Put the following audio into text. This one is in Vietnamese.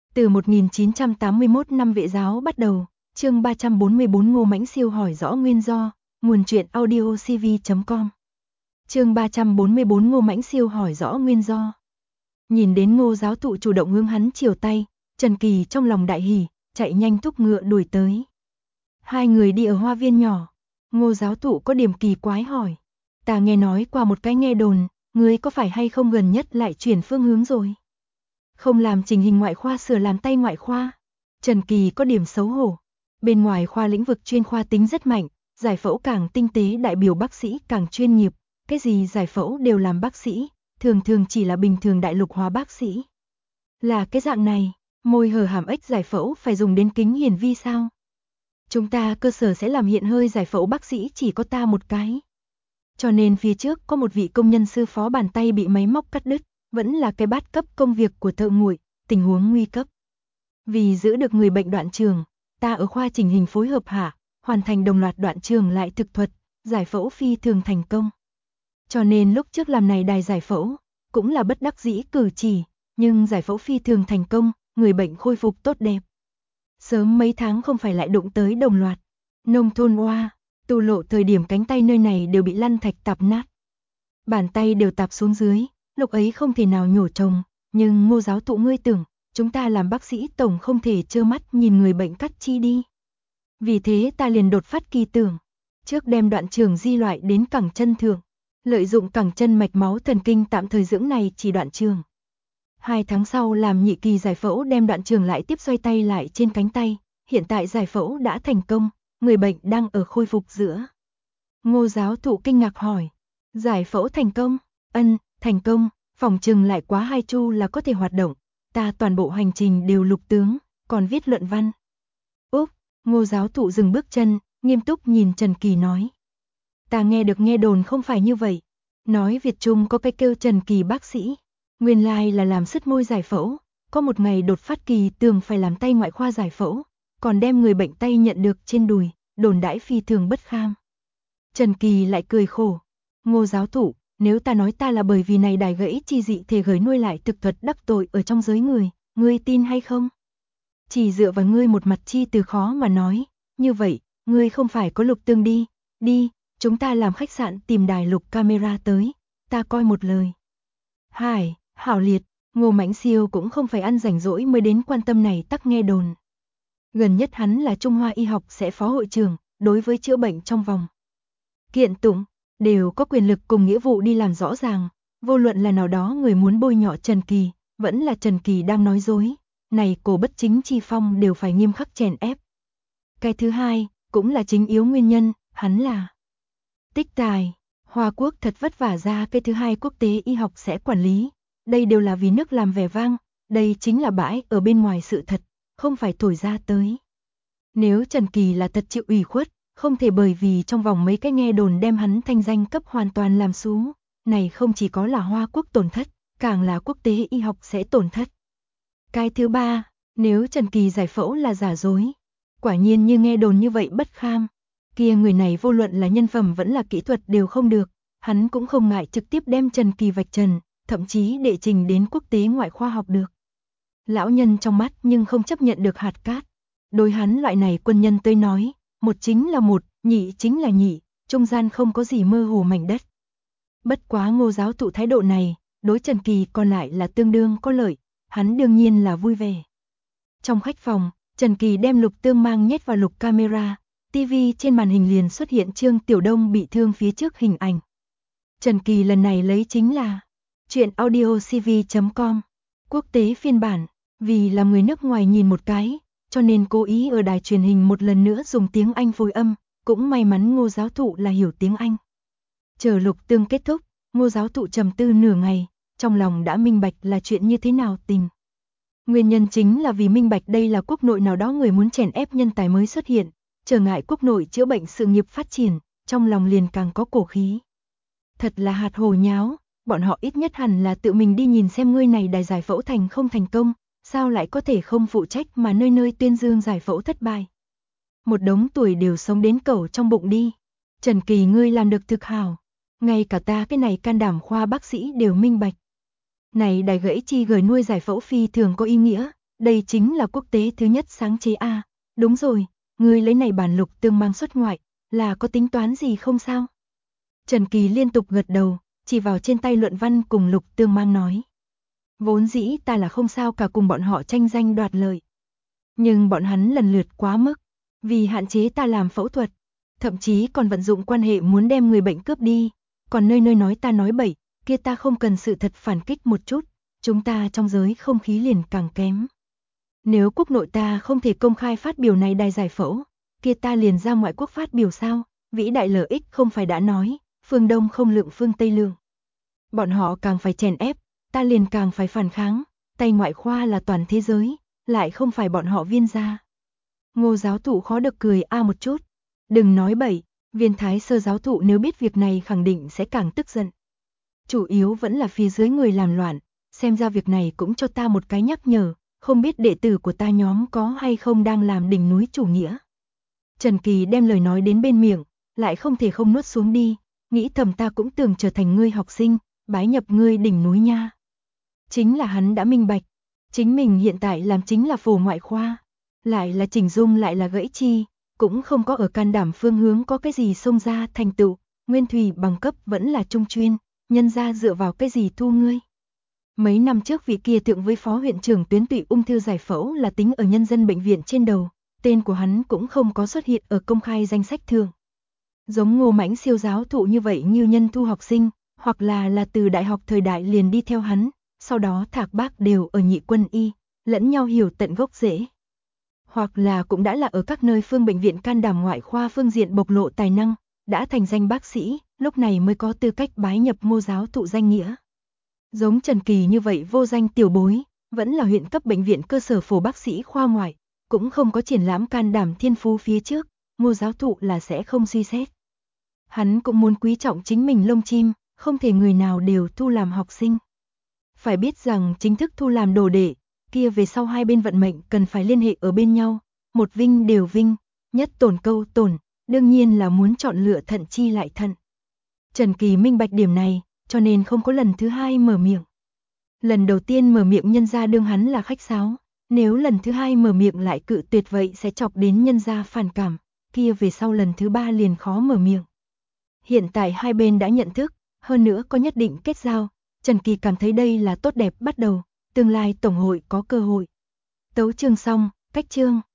Từ 1981 năm Vệ giáo bắt đầu, chương 344 Ngô Mãnh Siêu hỏi rõ nguyên do, nguồn truyện audiocv.com. Chương 344 Ngô Mãnh Siêu hỏi rõ nguyên do. Nhìn đến Ngô giáo thụ chủ động hướng hắn chiều tay, Trần Kỳ trong lòng đại hỉ, chạy nhanh thúc ngựa đuổi tới. Hai người đi ở hoa viên nhỏ, Ngô giáo thụ có điểm kỳ quái hỏi. Ta nghe nói qua một cái nghe đồn, ngươi có phải hay không gần nhất lại chuyển phương hướng rồi? Không làm chỉnh hình ngoại khoa sửa làm tay ngoại khoa. Trần Kỳ có điểm xấu hổ. Bên ngoài khoa lĩnh vực chuyên khoa tính rất mạnh, giải phẫu càng tinh tế đại biểu bác sĩ càng chuyên nghiệp, cái gì giải phẫu đều làm bác sĩ, thường thường chỉ là bình thường đại lục hóa bác sĩ. Là cái dạng này, môi hở hàm ếch giải phẫu phải dùng đến kính hiển vi sao? Chúng ta cơ sở sẽ làm hiện hơi giải phẫu bác sĩ chỉ có ta một cái. Cho nên phía trước có một vị công nhân sư phó bàn tay bị máy móc cắt đứt, vẫn là cái bát cấp công việc của thợ nguội, tình huống nguy cấp. Vì giữ được người bệnh đoạn trường, ta ở khoa chỉnh hình phối hợp hạ, hoàn thành đồng loạt đoạn trường lại thực thuật, giải phẫu phi thường thành công. Cho nên lúc trước làm này đài giải phẫu, cũng là bất đắc dĩ cử chỉ, nhưng giải phẫu phi thường thành công, người bệnh khôi phục tốt đẹp. Sớm mấy tháng không phải lại đụng tới đồng loạt. Nông thôn oa, tu lộ thời điểm cánh tay nơi này đều bị lăn thạch tạp nát. Bàn tay đều tạp xuống dưới, lúc ấy không thể nào nhổ trồng, nhưng Ngô giáo thụ ngươi tưởng, chúng ta làm bác sĩ tổng không thể trơ mắt nhìn người bệnh cắt chi đi. Vì thế ta liền đột phát kỳ tưởng, trước đem đoạn trường di loại đến cẳng chân thượng, lợi dụng cẳng chân mạch máu thần kinh tạm thời dưỡng này chỉ đoạn trường. 2 tháng sau làm nhị kỳ giải phẫu đem đoạn trường lại tiếp xoay tay lại trên cánh tay, hiện tại giải phẫu đã thành công, người bệnh đang ở khôi phục giữa. Ngô giáo thụ kinh ngạc hỏi, giải phẫu thành công? Ân, thành công, phòng trừng lại quá 2 chu là có thể hoạt động, ta toàn bộ hành trình đều lục tướng, còn viết luận văn. Úp, Ngô giáo thụ dừng bước chân, nghiêm túc nhìn Trần Kỳ nói. Ta nghe được nghe đồn không phải như vậy, nói Việt Trung có cái kêu Trần Kỳ bác sĩ, nguyên lai là làm sứt môi giải phẫu, có một ngày đột phát kỳ tưởng phải làm tay ngoại khoa giải phẫu, còn đem người bệnh tay nhận được trên đùi, đồn đãi phi thường bất kham. Trần Kỳ lại cười khổ, Ngô giáo thụ, nếu ta nói ta là bởi vì này đài gãy chi dị thể gửi nuôi lại thực thuật đắc tội ở trong giới người, ngươi tin hay không? Chỉ dựa vào ngươi một mặt chi từ khó mà nói, như vậy, ngươi không phải có lục tương đi, chúng ta làm khách sạn tìm đài lục camera tới, ta coi một lời. Hải, hảo liệt, Ngô Mãnh Siêu cũng không phải ăn rảnh rỗi mới đến quan tâm này tắc nghe đồn. Gần nhất hắn là Trung Hoa Y học sẽ phó hội trưởng, đối với chữa bệnh trong vòng kiện tụng, đều có quyền lực cùng nghĩa vụ đi làm rõ ràng, vô luận là nào đó người muốn bôi nhọ Trần Kỳ, vẫn là Trần Kỳ đang nói dối, này cổ bất chính chi phong đều phải nghiêm khắc chèn ép. Cái thứ hai, cũng là chính yếu nguyên nhân, hắn là tích tài, Hoa Quốc thật vất vả ra cái thứ hai quốc tế y học sẽ quản lý, đây đều là vì nước làm vẻ vang, đây chính là bãi ở bên ngoài sự thật, không phải thổi ra tới. Nếu Trần Kỳ là thật chịu ủy khuất, không thể bởi vì trong vòng mấy cái nghe đồn đem hắn thanh danh cấp hoàn toàn làm xú, này không chỉ có là Hoa Quốc tổn thất, càng là quốc tế y học sẽ tổn thất. Cái thứ ba, nếu Trần Kỳ giải phẫu là giả dối, quả nhiên như nghe đồn như vậy bất kham, kia người này vô luận là nhân phẩm vẫn là kỹ thuật đều không được, hắn cũng không ngại trực tiếp đem Trần Kỳ vạch trần, thậm chí đệ trình đến quốc tế ngoại khoa học được. Lão nhân trong mắt nhưng không chấp nhận được hạt cát. Đối hắn loại này quân nhân tới nói, một chính là một, nhị chính là nhị, trung gian không có gì mơ hồ mảnh đất. Bất quá Ngô giáo thụ thái độ này, đối Trần Kỳ còn lại là tương đương có lợi, hắn đương nhiên là vui vẻ. Trong khách phòng, Trần Kỳ đem lục tương mang nhét vào lục camera, TV trên màn hình liền xuất hiện Trương Tiểu Đông bị thương phía trước hình ảnh. Trần Kỳ lần này lấy chính là truyện audiocv.com, quốc tế phiên bản, vì là người nước ngoài nhìn một cái, cho nên cố ý ở đài truyền hình một lần nữa dùng tiếng Anh phối âm, cũng may mắn Ngô giáo thụ là hiểu tiếng Anh. Chờ lục tương kết thúc, Ngô giáo thụ trầm tư nửa ngày, trong lòng đã minh bạch là chuyện như thế nào tình. Nguyên nhân chính là vì minh bạch đây là quốc nội nào đó người muốn chèn ép nhân tài mới xuất hiện, trở ngại quốc nội chữa bệnh sự nghiệp phát triển, trong lòng liền càng có cổ khí. Thật là hạt hồ nháo, bọn họ ít nhất hẳn là tự mình đi nhìn xem ngươi này đài giải phẫu thành không thành công, sao lại có thể không phụ trách mà nơi nơi tuyên dương giải phẫu thất bại. Một đống tuổi đều sống đến cẩu trong bụng đi. Trần Kỳ ngươi làm được thực hảo, ngay cả ta cái này can đảm khoa bác sĩ đều minh bạch. Này đài gãy chi gửi nuôi giải phẫu phi thường có ý nghĩa, Đây chính là quốc tế thứ nhất sáng chế a. Đúng rồi, ngươi lấy này bản Lục Tương mang xuất ngoại, là có tính toán gì không sao? Trần Kỳ liên tục gật đầu, chỉ vào trên tay luận văn cùng Lục Tương mang nói. Vốn dĩ ta là không sao cả cùng bọn họ tranh danh đoạt lợi. Nhưng bọn hắn lần lượt quá mức, vì hạn chế ta làm phẫu thuật, thậm chí còn vận dụng quan hệ muốn đem người bệnh cướp đi, còn nơi nơi nói ta nói bậy, kia ta không cần sự thật phản kích một chút, chúng ta trong giới không khí liền càng kém. Nếu quốc nội ta không thể công khai phát biểu này đài giải phẫu, kia ta liền ra ngoại quốc phát biểu sao, vĩ đại lợi ích không phải đã nói, phương Đông không lượng phương Tây lượng. Bọn họ càng phải chèn ép, ta liền càng phải phản kháng, tay ngoại khoa là toàn thế giới, lại không phải bọn họ Viên gia. Ngô giáo thụ khó được cười một chút, đừng nói bậy, Viên Thái Sơ giáo thụ nếu biết việc này khẳng định sẽ càng tức giận. Chủ yếu vẫn là phía dưới người làm loạn, xem ra việc này cũng cho ta một cái nhắc nhở, không biết đệ tử của ta nhóm có hay không đang làm đỉnh núi chủ nghĩa. Trần Kỳ đem lời nói đến bên miệng, lại không thể không nuốt xuống đi, nghĩ thầm ta cũng tưởng trở thành ngươi học sinh, bái nhập ngươi đỉnh núi nha. Chính là hắn đã minh bạch, chính mình hiện tại làm chính là phổ ngoại khoa, lại là chỉnh dung lại là gãy chi, cũng không có ở can đảm phương hướng có cái gì xông ra thành tựu, nguyên thủy bằng cấp vẫn là trung chuyên, nhân ra dựa vào cái gì thu ngươi. Mấy năm trước vị kia thượng với phó huyện trưởng tuyến tụy ung thư giải phẫu là tính ở nhân dân bệnh viện trên đầu, tên của hắn cũng không có xuất hiện ở công khai danh sách thường. Giống Ngô Mãnh Siêu giáo thụ như vậy như nhân thu học sinh, hoặc là từ đại học thời đại liền đi theo hắn, sau đó thạc bác đều ở Nhị Quân y, lẫn nhau hiểu tận gốc rễ. Hoặc là cũng đã là ở các nơi phương bệnh viện can đảm ngoại khoa phương diện bộc lộ tài năng, đã thành danh bác sĩ, lúc này mới có tư cách bái nhập Ngô giáo thụ danh nghĩa. Giống Trần Kỳ như vậy vô danh tiểu bối, vẫn là huyện cấp bệnh viện cơ sở phổ bác sĩ khoa ngoại, cũng không có triển lãm can đảm thiên phú phía trước, Ngô giáo thụ là sẽ không suy xét. Hắn cũng muốn quý trọng chính mình lông chim, không thể người nào đều thu làm học sinh. Phải biết rằng chính thức thu làm đồ đệ, kia về sau hai bên vận mệnh cần phải liên hệ ở bên nhau, một vinh đều vinh, nhất tổn câu tổn, đương nhiên là muốn chọn lựa thận chi lại thận. Trần Kỳ minh bạch điểm này, cho nên không có lần thứ hai mở miệng. Lần đầu tiên mở miệng nhân gia đương hắn là khách sáo, nếu lần thứ hai mở miệng lại cự tuyệt vậy sẽ chọc đến nhân gia phản cảm, kia về sau lần thứ ba liền khó mở miệng. Hiện tại hai bên đã nhận thức, hơn nữa có nhất định kết giao, Trần Kỳ cảm thấy đây là tốt đẹp bắt đầu, tương lai tổng hội có cơ hội. Tấu chương xong, cách chương.